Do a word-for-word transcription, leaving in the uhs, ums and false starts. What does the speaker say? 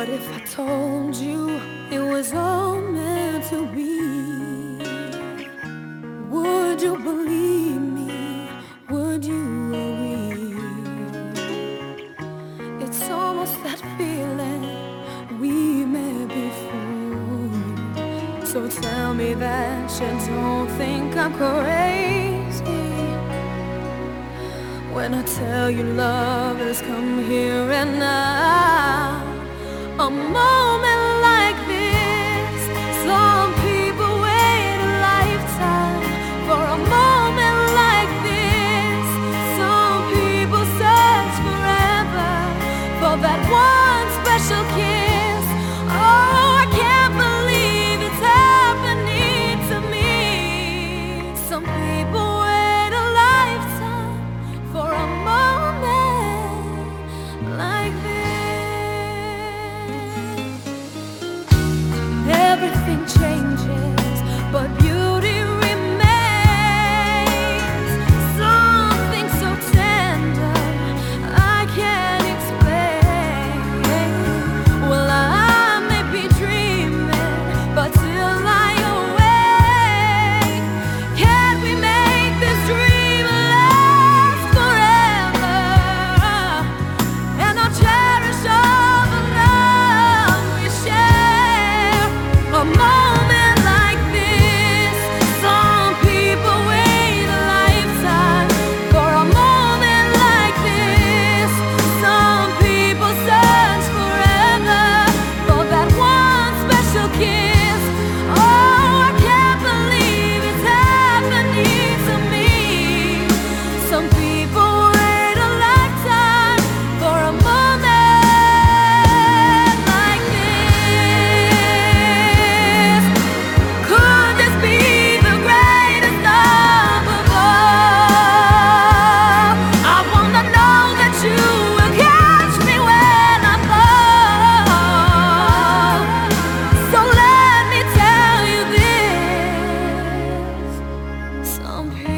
What if I told you it was all meant to be? Would you believe me? Would you agree? It's almost that feeling we may be fools. So tell me that you don't think I'm crazy when I tell you love has come here and now. A moment like this, some people wait a lifetime for a moment like this. Some people search forever for that one special kiss. Oh, I can't believe it's happening to me. Some people wait a lifetime for a moment like this. Everything changes, but beauty remains. Something so tender I can't explain. Well, I may be dreaming, but till I awake, can't we make this dream last forever? And I'll cherish all the love we share. A moment like this, some people wait a lifetime for a moment like this. Some people search forever for that one special kiss. Oh, I can't believe it's happening to me. Some people wait a lifetime for a moment like this. Could this be the greatest love of all? I wanna know that you will catch me when I fall. So let me tell you this. Some people